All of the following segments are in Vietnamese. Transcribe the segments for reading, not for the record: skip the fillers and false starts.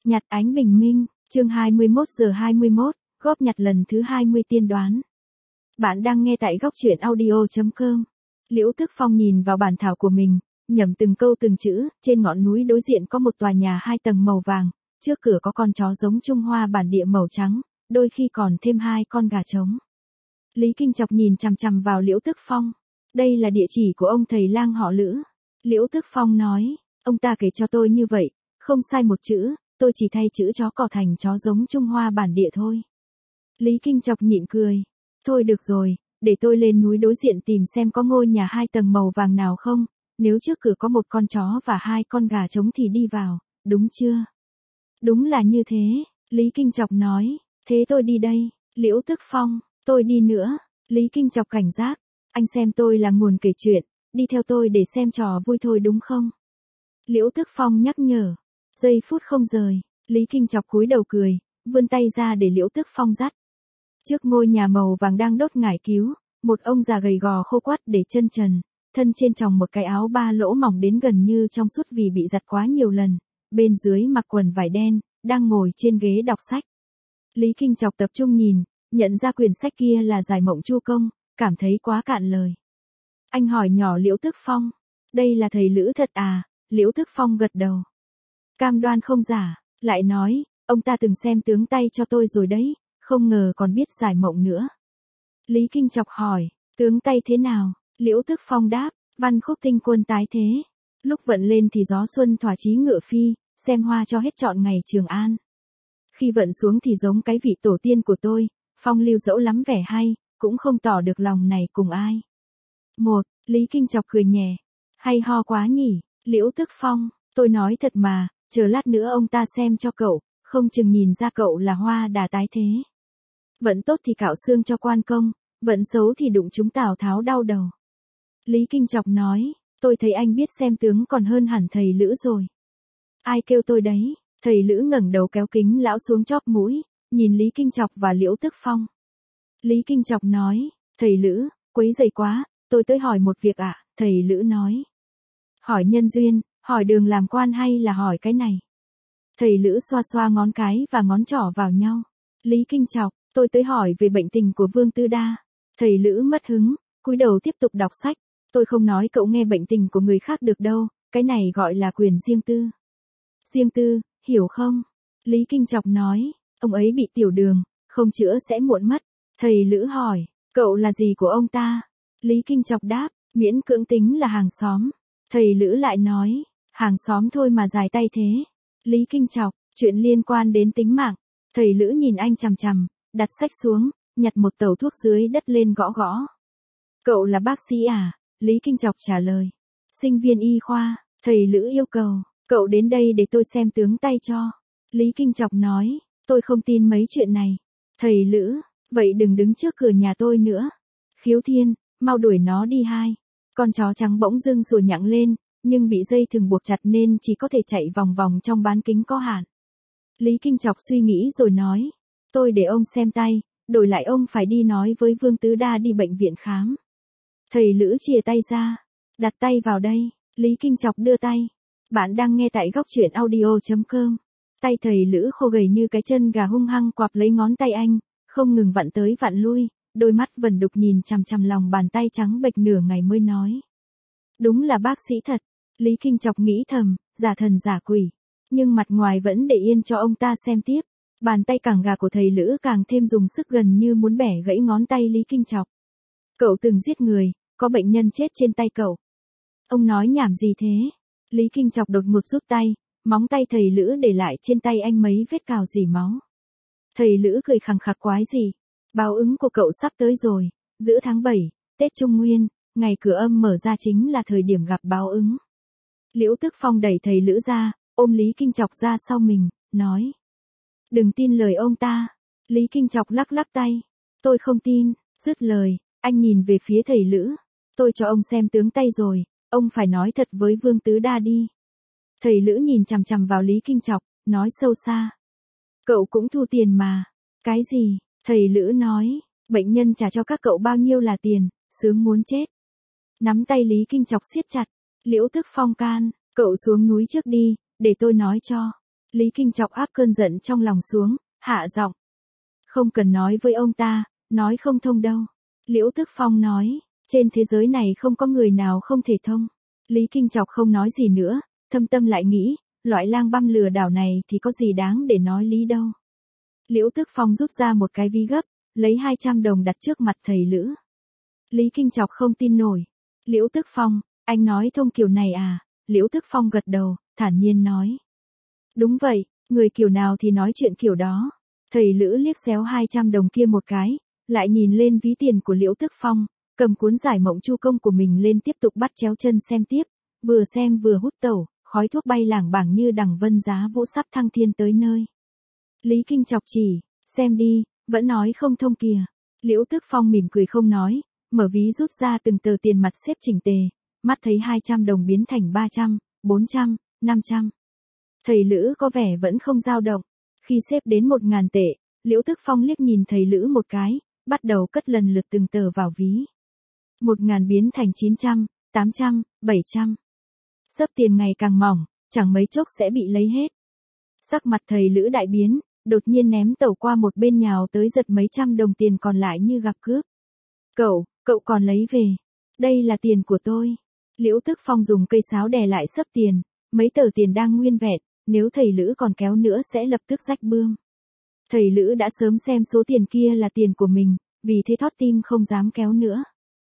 Nhặt ánh bình minh, chương 21:21, góp nhặt lần thứ 20 tiên đoán. Bạn đang nghe tại góc truyện audio.com. Liễu Tức Phong nhìn vào bản thảo của mình, nhẩm từng câu từng chữ. Trên ngọn núi đối diện có một tòa nhà 2 tầng màu vàng, trước cửa có con chó giống Trung Hoa bản địa màu trắng, đôi khi còn thêm 2 con gà trống. Lý Kinh Chọc nhìn chằm chằm vào Liễu Tức Phong. Đây là địa chỉ của ông thầy lang họ Lữ. Liễu Tức Phong nói, ông ta kể cho tôi như vậy, không sai một chữ, tôi chỉ thay chữ chó cỏ thành chó giống Trung Hoa bản địa thôi. Lý Kinh Chọc nhịn cười. Thôi được rồi, để tôi lên núi đối diện tìm xem có ngôi nhà 2 tầng màu vàng nào không, nếu trước cửa có một con chó và 2 con gà trống thì đi vào, đúng chưa? Đúng là như thế, Lý Kinh Chọc nói, thế tôi đi đây. Liễu Tức Phong, tôi đi nữa. Lý Kinh Chọc cảnh giác, anh xem tôi là nguồn kể chuyện, đi theo tôi để xem trò vui thôi đúng không? Liễu Tức Phong nhắc nhở. Giây phút không rời, Lý Kinh Chọc cúi đầu cười, vươn tay ra để Liễu Tức Phong dắt. Trước ngôi nhà màu vàng đang đốt ngải cứu, một ông già gầy gò khô quắt để chân trần, thân trên tròng một cái áo 3 lỗ mỏng đến gần như trong suốt vì bị giặt quá nhiều lần, bên dưới mặc quần vải đen, đang ngồi trên ghế đọc sách. Lý Kinh Chọc tập trung nhìn, nhận ra quyển sách kia là Giải Mộng Chu Công, cảm thấy quá cạn lời. Anh hỏi nhỏ Liễu Tức Phong, đây là thầy Lữ thật à? Liễu Tức Phong gật đầu. Cam đoan không giả, lại nói, ông ta từng xem tướng tay cho tôi rồi đấy, không ngờ còn biết giải mộng nữa. Lý Kinh Chọc hỏi, tướng tay thế nào? Liễu Tức Phong đáp, văn khúc tinh quân tái thế. Lúc vận lên thì gió xuân thỏa chí ngựa phi, xem hoa cho hết trọn ngày Trường An. Khi vận xuống thì giống cái vị tổ tiên của tôi, phong lưu dẫu lắm vẻ hay, cũng không tỏ được lòng này cùng ai. Lý Kinh Chọc cười nhẹ, hay ho quá nhỉ, Liễu Tức Phong, tôi nói thật mà, chờ lát nữa ông ta xem cho cậu, không chừng nhìn ra cậu là hoa đà tái thế. Vận tốt thì cạo xương cho quan công, vận xấu thì đụng chúng Tào Tháo đau đầu. Lý Kinh Chọc nói, tôi thấy anh biết xem tướng còn hơn hẳn thầy Lữ rồi. Ai kêu tôi đấy? Thầy Lữ ngẩng đầu kéo kính lão xuống chóp mũi, nhìn Lý Kinh Chọc và Liễu Tức Phong. Lý Kinh Chọc nói, thầy Lữ, quấy rầy quá, tôi tới hỏi một việc ạ. Thầy Lữ nói. Hỏi nhân duyên, hỏi đường làm quan hay là hỏi cái này? Thầy Lữ xoa xoa ngón cái và ngón trỏ vào nhau. Lý Kinh Chọc, tôi tới hỏi về bệnh tình của Vương Tư Đa. Thầy Lữ mất hứng, cúi đầu tiếp tục đọc sách. Tôi không nói cậu nghe bệnh tình của người khác được đâu, cái này gọi là quyền riêng tư. Riêng tư, hiểu không? Lý Kinh Chọc nói, ông ấy bị tiểu đường, không chữa sẽ muộn mất. Thầy Lữ hỏi, cậu là gì của ông ta? Lý Kinh Chọc đáp, miễn cưỡng tính là hàng xóm. Thầy Lữ lại nói, hàng xóm thôi mà dài tay thế. Lý Kinh Chọc, chuyện liên quan đến tính mạng. Thầy Lữ nhìn anh chằm chằm, đặt sách xuống, nhặt một tẩu thuốc dưới đất lên gõ gõ. Cậu là bác sĩ à? Lý Kinh Chọc trả lời. Sinh viên y khoa. Thầy Lữ yêu cầu, cậu đến đây để tôi xem tướng tay cho. Lý Kinh Chọc nói, tôi không tin mấy chuyện này. Thầy Lữ, vậy đừng đứng trước cửa nhà tôi nữa. Khiếu Thiên, mau đuổi nó đi hai. Con chó trắng bỗng dưng sủa nhặng lên, nhưng bị dây thừng buộc chặt nên chỉ có thể chạy vòng vòng trong bán kính có hạn. Lý Kinh Chọc suy nghĩ rồi nói, tôi để ông xem tay, đổi lại ông phải đi nói với Vương Tứ Đa đi bệnh viện khám. Thầy Lữ chìa tay ra, đặt tay vào đây. Lý Kinh Chọc đưa tay. Bạn đang nghe tại góc truyện audio.com. Tay thầy Lữ khô gầy như cái chân gà hung hăng quặp lấy ngón tay anh, không ngừng vặn tới vặn lui, đôi mắt vẩn đục nhìn chằm chằm lòng bàn tay trắng bệch nửa ngày mới nói. Đúng là bác sĩ thật. Lý Kinh Chọc nghĩ thầm, giả thần giả quỷ. Nhưng mặt ngoài vẫn để yên cho ông ta xem tiếp. Bàn tay cẳng gà của thầy Lữ càng thêm dùng sức gần như muốn bẻ gãy ngón tay Lý Kinh Chọc. Cậu từng giết người, có bệnh nhân chết trên tay cậu. Ông nói nhảm gì thế? Lý Kinh Chọc đột ngột rút tay, móng tay thầy Lữ để lại trên tay anh mấy vết cào rỉ máu. Thầy Lữ cười khằng khặc quái gì? Báo ứng của cậu sắp tới rồi, giữa tháng 7, Tết Trung Nguyên, ngày cửa âm mở ra chính là thời điểm gặp báo ứng. Liễu Tức Phong đẩy thầy Lữ ra, ôm Lý Kinh Chọc ra sau mình, nói. Đừng tin lời ông ta. Lý Kinh Chọc lắc lắc tay. Tôi không tin. Dứt lời, anh nhìn về phía thầy Lữ. Tôi cho ông xem tướng tay rồi, ông phải nói thật với Vương Tứ Đa đi. Thầy Lữ nhìn chằm chằm vào Lý Kinh Chọc, nói sâu xa. Cậu cũng thu tiền mà. Cái gì? Thầy Lữ nói, bệnh nhân trả cho các cậu bao nhiêu là tiền, sướng muốn chết. Nắm tay Lý Kinh Chọc siết chặt. Liễu Tức Phong can, cậu xuống núi trước đi, để tôi nói cho. Lý Kinh Chọc áp cơn giận trong lòng xuống, hạ giọng. Không cần nói với ông ta, nói không thông đâu. Liễu Tức Phong nói, trên thế giới này không có người nào không thể thông. Lý Kinh Chọc không nói gì nữa, thâm tâm lại nghĩ, loại lang băm lừa đảo này thì có gì đáng để nói lý đâu. Liễu Tức Phong rút ra một cái ví gấp, lấy 200 đồng đặt trước mặt thầy Lữ. Lý Kinh Chọc không tin nổi. Liễu Tức Phong, anh nói thông kiểu này à? Liễu Tức Phong gật đầu, thản nhiên nói. Đúng vậy, người kiểu nào thì nói chuyện kiểu đó. Thầy Lữ liếc xéo 200 đồng kia một cái, lại nhìn lên ví tiền của Liễu Tức Phong, cầm cuốn giải mộng chu công của mình lên tiếp tục bắt chéo chân xem tiếp, vừa xem vừa hút tẩu, khói thuốc bay lảng bảng như đằng vân giá vũ sắp thăng thiên tới nơi. Lý Kinh Chọc chỉ, xem đi, vẫn nói không thông kìa. Liễu Tức Phong mỉm cười không nói, mở ví rút ra từng tờ tiền mặt xếp chỉnh tề, mắt thấy 200 đồng biến thành 300, 400, 500. Thầy Lữ có vẻ vẫn không dao động. Khi xếp đến 1.000 tệ, Liễu Tức Phong liếc nhìn thầy Lữ một cái, bắt đầu cất lần lượt từng tờ vào ví. 1.000 biến thành 900, 800, 700. Xấp tiền ngày càng mỏng, chẳng mấy chốc sẽ bị lấy hết. Sắc mặt thầy Lữ đại biến, đột nhiên ném tẩu qua một bên nhào tới giật mấy trăm đồng tiền còn lại như gặp cướp. Cậu còn lấy về. Đây là tiền của tôi. Liễu Tức Phong dùng cây sáo đè lại xấp tiền, mấy tờ tiền đang nguyên vẹn, nếu thầy Lữ còn kéo nữa sẽ lập tức rách bươm. Thầy Lữ đã sớm xem số tiền kia là tiền của mình, vì thế thót tim không dám kéo nữa.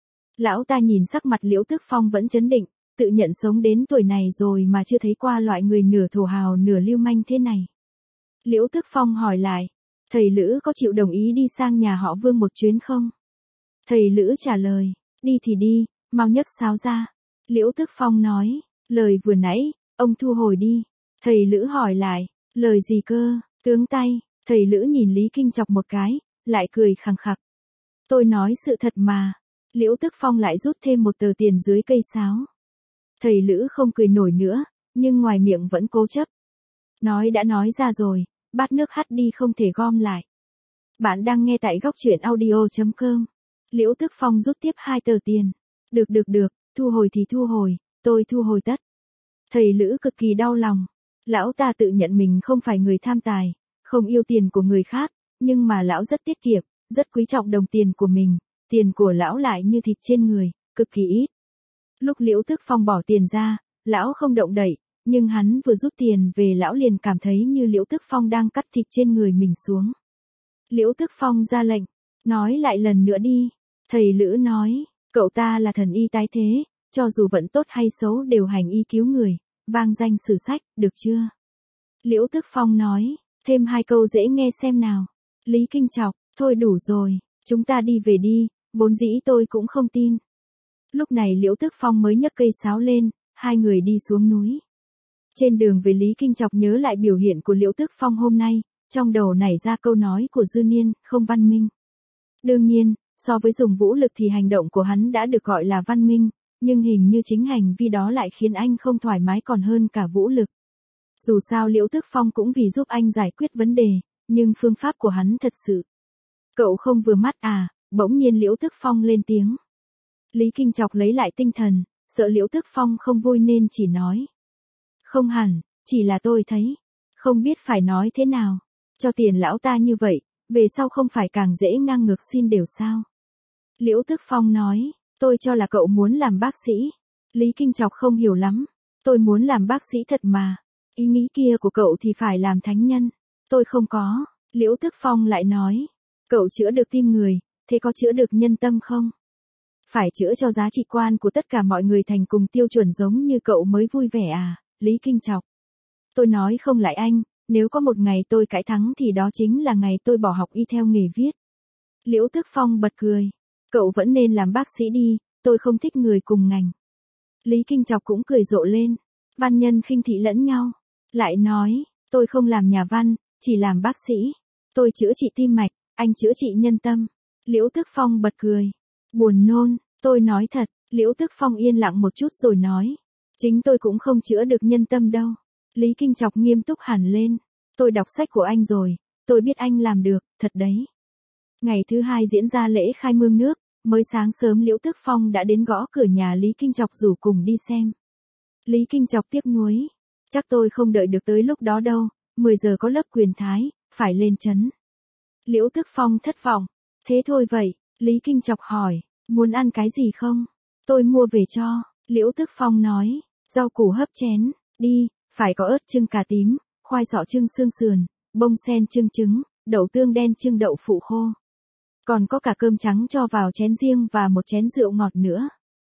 Lão ta nhìn sắc mặt Liễu Tức Phong vẫn trấn định, tự nhận sống đến tuổi này rồi mà chưa thấy qua loại người nửa thổ hào nửa lưu manh thế này. Liễu Tức Phong hỏi lại, thầy Lữ có chịu đồng ý đi sang nhà họ Vương một chuyến không? Thầy Lữ trả lời, đi thì đi, mau nhấc sáo ra. Liễu Tức Phong nói, lời vừa nãy, ông thu hồi đi. Thầy Lữ hỏi lại, lời gì cơ, tướng tay. Thầy Lữ nhìn Lý Kinh Chọc một cái, lại cười khằng khặc. Tôi nói sự thật mà. Liễu Tức Phong lại rút thêm một tờ tiền dưới cây sáo. Thầy Lữ không cười nổi nữa, nhưng ngoài miệng vẫn cố chấp. Nói đã nói ra rồi, bát nước hắt đi không thể gom lại. Bạn đang nghe tại góc truyện audio.com. Liễu Tức Phong rút tiếp 2 tờ tiền. Được, thu hồi thì thu hồi, tôi thu hồi tất. Thầy Lữ cực kỳ đau lòng. Lão ta tự nhận mình không phải người tham tài, không yêu tiền của người khác, nhưng mà lão rất tiết kiệm, rất quý trọng đồng tiền của mình, tiền của lão lại như thịt trên người, cực kỳ ít. Lúc Liễu Tức Phong bỏ tiền ra, lão không động đậy, nhưng hắn vừa rút tiền về lão liền cảm thấy như Liễu Tức Phong đang cắt thịt trên người mình xuống. Liễu Tức Phong ra lệnh, nói lại lần nữa đi. Thầy Lữ nói, cậu ta là thần y tái thế, cho dù vận tốt hay xấu đều hành y cứu người, vang danh sử sách, được chưa? Liễu Tức Phong nói, thêm 2 câu dễ nghe xem nào. Lý Kinh Chọc, thôi đủ rồi, chúng ta đi về đi, vốn dĩ tôi cũng không tin. Lúc này Liễu Tức Phong mới nhấc cây sáo lên, hai người đi xuống núi. Trên đường về Lý Kinh Chọc nhớ lại biểu hiện của Liễu Tức Phong hôm nay, trong đầu nảy ra câu nói của Dư Niên, không văn minh. Đương nhiên, so với dùng vũ lực thì hành động của hắn đã được gọi là văn minh, nhưng hình như chính hành vi đó lại khiến anh không thoải mái còn hơn cả vũ lực. Dù sao Liễu Tức Phong cũng vì giúp anh giải quyết vấn đề, nhưng phương pháp của hắn thật sự. Cậu không vừa mắt à? Bỗng nhiên Liễu Tức Phong lên tiếng. Lý Kinh Chọc lấy lại tinh thần, sợ Liễu Tức Phong không vui nên chỉ nói. Không hẳn, chỉ là tôi thấy, không biết phải nói thế nào. Cho tiền lão ta như vậy, về sau không phải càng dễ ngang ngược xin đều sao? Liễu Tức Phong nói, tôi cho là cậu muốn làm bác sĩ. Lý Kinh Chọc không hiểu lắm. Tôi muốn làm bác sĩ thật mà. Ý nghĩ kia của cậu thì phải làm thánh nhân. Tôi không có. Liễu Tức Phong lại nói, cậu chữa được tim người, thế có chữa được nhân tâm không? Phải chữa cho giá trị quan của tất cả mọi người thành cùng tiêu chuẩn giống như cậu mới vui vẻ à? Lý Kinh Chọc. Tôi nói không lại anh, nếu có một ngày tôi cãi thắng thì đó chính là ngày tôi bỏ học y theo nghề viết. Liễu Tức Phong bật cười. Cậu vẫn nên làm bác sĩ đi, tôi không thích người cùng ngành. Lý Kinh Chọc cũng cười rộ lên. Văn nhân khinh thị lẫn nhau. Lại nói, tôi không làm nhà văn, chỉ làm bác sĩ. Tôi chữa trị tim mạch, anh chữa trị nhân tâm. Liễu Tức Phong bật cười. Buồn nôn, tôi nói thật. Liễu Tức Phong yên lặng một chút rồi nói. Chính tôi cũng không chữa được nhân tâm đâu. Lý Kinh Chọc nghiêm túc hẳn lên. Tôi đọc sách của anh rồi, tôi biết anh làm được, thật đấy. Ngày thứ 2 diễn ra lễ khai mương nước, mới sáng sớm Liễu Tức Phong đã đến gõ cửa nhà Lý Kinh Chọc rủ cùng đi xem. Lý Kinh Chọc tiếc nuối. Chắc tôi không đợi được tới lúc đó đâu, 10 giờ có lớp quyền thái, phải lên trấn. Liễu Tức Phong thất vọng. Thế thôi vậy, Lý Kinh Chọc hỏi, muốn ăn cái gì không? Tôi mua về cho. Liễu Tức Phong nói, rau củ hấp chén, đi, phải có ớt chưng cà tím, khoai sọ chưng xương sườn, bông sen chưng trứng, đậu tương đen chưng đậu phụ khô. Còn có cả cơm trắng cho vào chén riêng và một chén rượu ngọt nữa.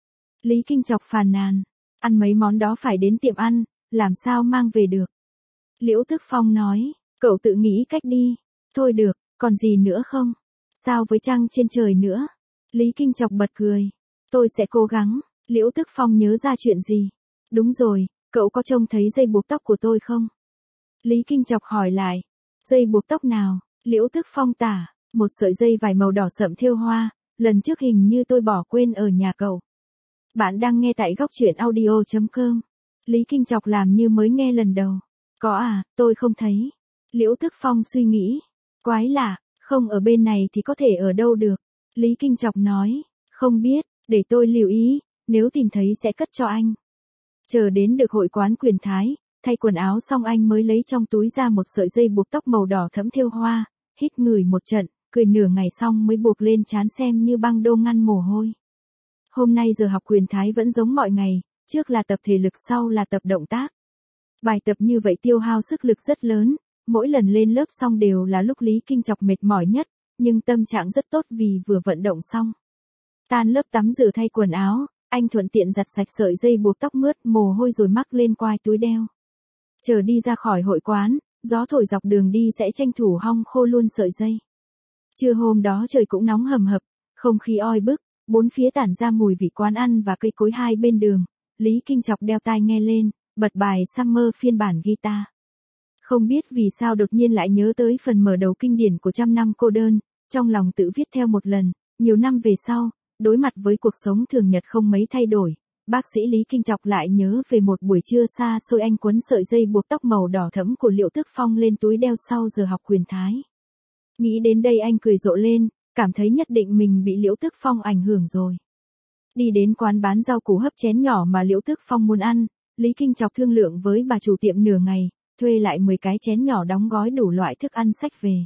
Lý Kinh Chọc phàn nàn, ăn mấy món đó phải đến tiệm ăn, làm sao mang về được. Liễu Tức Phong nói, cậu tự nghĩ cách đi. Thôi được, còn gì nữa không? Sao với trăng trên trời nữa? Lý Kinh Chọc bật cười. Tôi sẽ cố gắng. Liễu Tức Phong nhớ ra chuyện gì? Đúng rồi, cậu có trông thấy dây buộc tóc của tôi không? Lý Kinh Chọc hỏi lại. Dây buộc tóc nào? Liễu Tức Phong tả, một sợi dây vải màu đỏ sậm thêu hoa, lần trước hình như tôi bỏ quên ở nhà cậu. Bạn đang nghe tại góc truyện audio.com. Lý Kinh Chọc làm như mới nghe lần đầu. Có à, tôi không thấy. Liễu Tức Phong suy nghĩ. Quái lạ, không ở bên này thì có thể ở đâu được. Lý Kinh Chọc nói, không biết, để tôi lưu ý, nếu tìm thấy sẽ cất cho anh. Chờ đến được hội quán quyền thái, thay quần áo xong anh mới lấy trong túi ra một sợi dây buộc tóc màu đỏ thẫm thêu hoa, hít ngửi một trận, cười nửa ngày xong mới buộc lên trán xem như băng đô ngăn mồ hôi. Hôm nay giờ học quyền thái vẫn giống mọi ngày, trước là tập thể lực sau là tập động tác. Bài tập như vậy tiêu hao sức lực rất lớn, mỗi lần lên lớp xong đều là lúc Lý Kinh Chọc mệt mỏi nhất, nhưng tâm trạng rất tốt vì vừa vận động xong. Tan lớp tắm rửa thay quần áo, anh thuận tiện giặt sạch sợi dây buộc tóc mướt mồ hôi rồi mắc lên quai túi đeo. Chờ đi ra khỏi hội quán, gió thổi dọc đường đi sẽ tranh thủ hong khô luôn sợi dây. Trưa hôm đó trời cũng nóng hầm hập, không khí oi bức, bốn phía tản ra mùi vị quán ăn và cây cối hai bên đường. Lý Kinh Chọc đeo tai nghe lên, bật bài Summer phiên bản guitar. Không biết vì sao đột nhiên lại nhớ tới phần mở đầu kinh điển của Trăm Năm Cô Đơn, trong lòng tự viết theo một lần, nhiều năm về sau, đối mặt với cuộc sống thường nhật không mấy thay đổi, bác sĩ Lý Kinh Chọc lại nhớ về một buổi trưa xa xôi anh quấn sợi dây buộc tóc màu đỏ thẫm của Liễu Tức Phong lên túi đeo sau giờ học quyền thái. Nghĩ đến đây anh cười rộ lên, cảm thấy nhất định mình bị Liễu Tức Phong ảnh hưởng rồi. Đi đến quán bán rau củ hấp chén nhỏ mà Liễu Tức Phong muốn ăn, Lý Kinh Chọc thương lượng với bà chủ tiệm nửa ngày, thuê lại 10 cái chén nhỏ đóng gói đủ loại thức ăn xách về.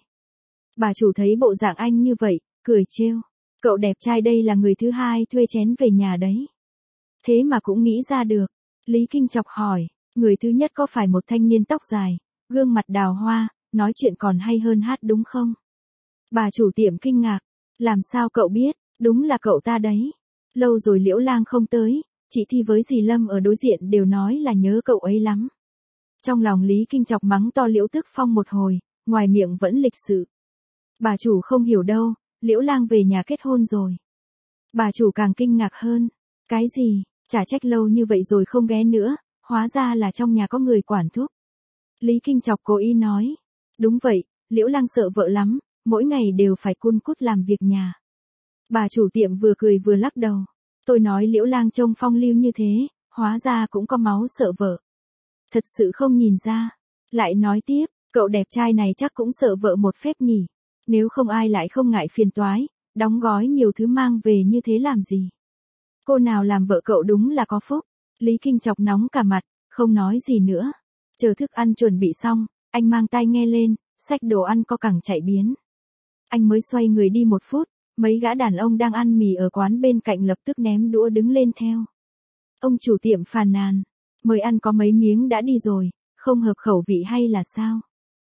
Bà chủ thấy bộ dạng anh như vậy, cười trêu. Cậu đẹp trai đây là người thứ hai thuê chén về nhà đấy. Thế mà cũng nghĩ ra được. Lý Kinh Chọc hỏi, người thứ nhất có phải một thanh niên tóc dài, gương mặt đào hoa, nói chuyện còn hay hơn hát đúng không? Bà chủ tiệm kinh ngạc, làm sao cậu biết, đúng là cậu ta đấy. Lâu rồi Liễu Lang không tới, chị Thi với dì Lâm ở đối diện đều nói là nhớ cậu ấy lắm. Trong lòng Lý Kinh Chọc mắng to Liễu Tức Phong một hồi, ngoài miệng vẫn lịch sự. Bà chủ không hiểu đâu, Liễu Lang về nhà kết hôn rồi. Bà chủ càng kinh ngạc hơn. Cái gì, chả trách lâu như vậy rồi không ghé nữa, hóa ra là trong nhà có người quản thúc. Lý Kinh Chọc cố ý nói. Đúng vậy, Liễu Lang sợ vợ lắm, mỗi ngày đều phải cun cút làm việc nhà. Bà chủ tiệm vừa cười vừa lắc đầu. Tôi nói Liễu Lang trông phong lưu như thế, hóa ra cũng có máu sợ vợ. Thật sự không nhìn ra. Lại nói tiếp, cậu đẹp trai này chắc cũng sợ vợ một phép nhỉ. Nếu không ai lại không ngại phiền toái, đóng gói nhiều thứ mang về như thế làm gì. Cô nào làm vợ cậu đúng là có phúc. Lý Kinh Chọc nóng cả mặt, không nói gì nữa. Chờ thức ăn chuẩn bị xong, anh mang tai nghe lên, xách đồ ăn co cẳng chạy biến. Anh mới xoay người đi một phút, mấy gã đàn ông đang ăn mì ở quán bên cạnh lập tức ném đũa đứng lên theo. Ông chủ tiệm phàn nàn, mới ăn có mấy miếng đã đi rồi, không hợp khẩu vị hay là sao?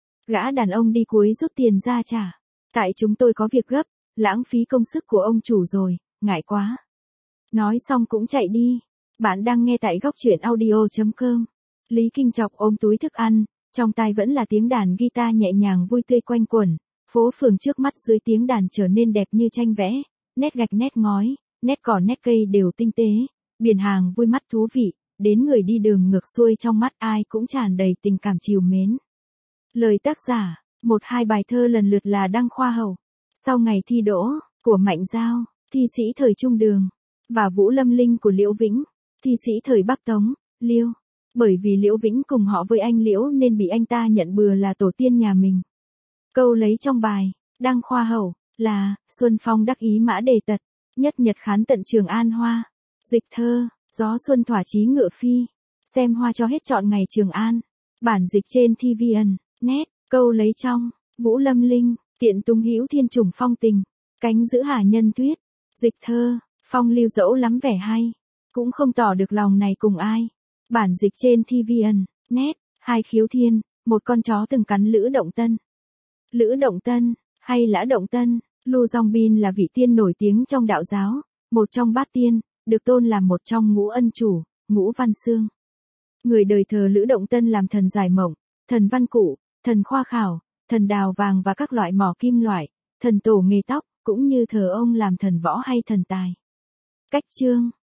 Gã đàn ông đi cuối rút tiền ra trả. Tại chúng tôi có việc gấp, lãng phí công sức của ông chủ rồi, ngại quá. Nói xong cũng chạy đi. Bạn đang nghe tại góc truyện audio.com. Lý Kinh Chọc ôm túi thức ăn, trong tai vẫn là tiếng đàn guitar nhẹ nhàng vui tươi quanh quẩn. Phố phường trước mắt dưới tiếng đàn trở nên đẹp như tranh vẽ, nét gạch nét ngói, nét cỏ nét cây đều tinh tế, biển hàng vui mắt thú vị, đến người đi đường ngược xuôi trong mắt ai cũng tràn đầy tình cảm trìu mến. Lời tác giả, 1-2 bài thơ lần lượt là Đăng Khoa Hậu, Sau Ngày Thi Đỗ, của Mạnh Giao, Thi sĩ thời Trung Đường, và Vũ Lâm Linh của Liễu Vĩnh, thi sĩ thời Bắc Tống, Liêu. Bởi vì Liễu Vĩnh cùng họ với anh Liễu nên bị anh ta nhận bừa là tổ tiên nhà mình. Câu lấy trong bài, Đăng Khoa Hậu, là, Xuân Phong đắc ý mã đề tật, nhất nhật khán tận Trường An hoa. Dịch thơ, gió xuân thỏa chí ngựa phi, xem hoa cho hết trọn ngày Trường An. Bản dịch trên TVN. Nét, câu lấy trong, Vũ Lâm Linh, tiện tung hữu thiên trùng phong tình, cánh giữ hà nhân tuyết, dịch thơ, phong lưu dẫu lắm vẻ hay, cũng không tỏ được lòng này cùng ai. Bản dịch trên TVN, nét, hai khiếu thiên, một con chó từng cắn Lữ Động Tân. Lữ Động Tân, hay Lã Động Tân, Lu Dongbin là vị tiên nổi tiếng trong đạo giáo, một trong bát tiên, được tôn làm một trong ngũ ân chủ, ngũ văn xương. Người đời thờ Lữ Động Tân làm thần giải mộng, thần văn cụ, thần khoa khảo, thần đào vàng và các loại mỏ kim loại, thần tổ nghề tóc, cũng như thờ ông làm thần võ hay thần tài. Cách chương